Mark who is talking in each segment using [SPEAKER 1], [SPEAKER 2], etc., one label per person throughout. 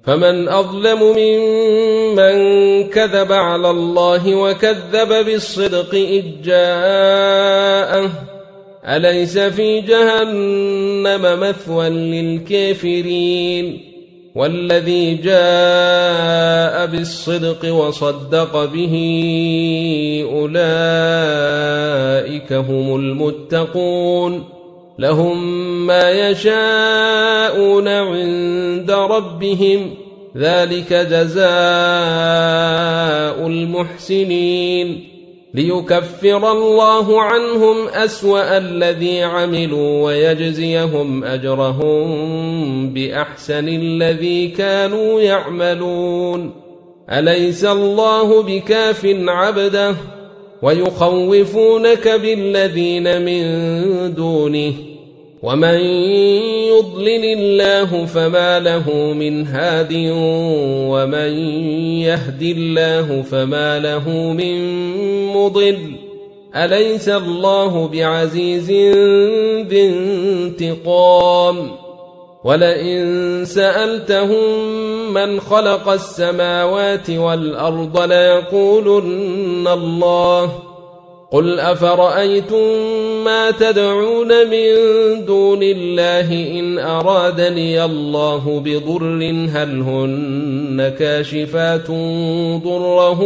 [SPEAKER 1] فمن أظلم ممن كذب على الله وكذب بالصدق إذ جاءه أليس في جهنم مثوى للكافرين والذي جاء بالصدق وصدق به أولئك هم المتقون لهم ما يشاءون عند ربهم ذلك جزاء المحسنين ليكفر الله عنهم أسوأ الذي عملوا ويجزيهم أجرهم بأحسن الذي كانوا يعملون أليس الله بكاف عبده ويخوفونك بالذين من دونه ومن يضلل الله فما له من هاد ومن يهد الله فما له من مضل أليس الله بعزيز ذي انتقام ولئن سألتهم من خلق السماوات والأرض ليقولن الله قل أفرأيتم ما تدعون من دون الله إن أرادني الله بضر هل هن كاشفات ضره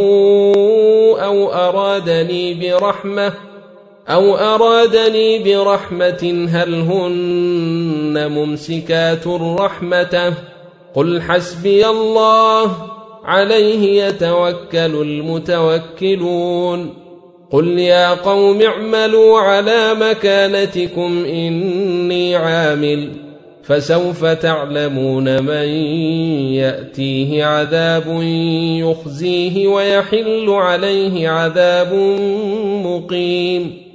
[SPEAKER 1] أو أرادني برحمة هل هن ممسكات رحمته قل حسبي الله عليه يتوكل المتوكلون قل يا قوم اعملوا على مكانتكم إني عامل فسوف تعلمون من يأتيه عذاب يخزيه ويحل عليه عذاب مقيم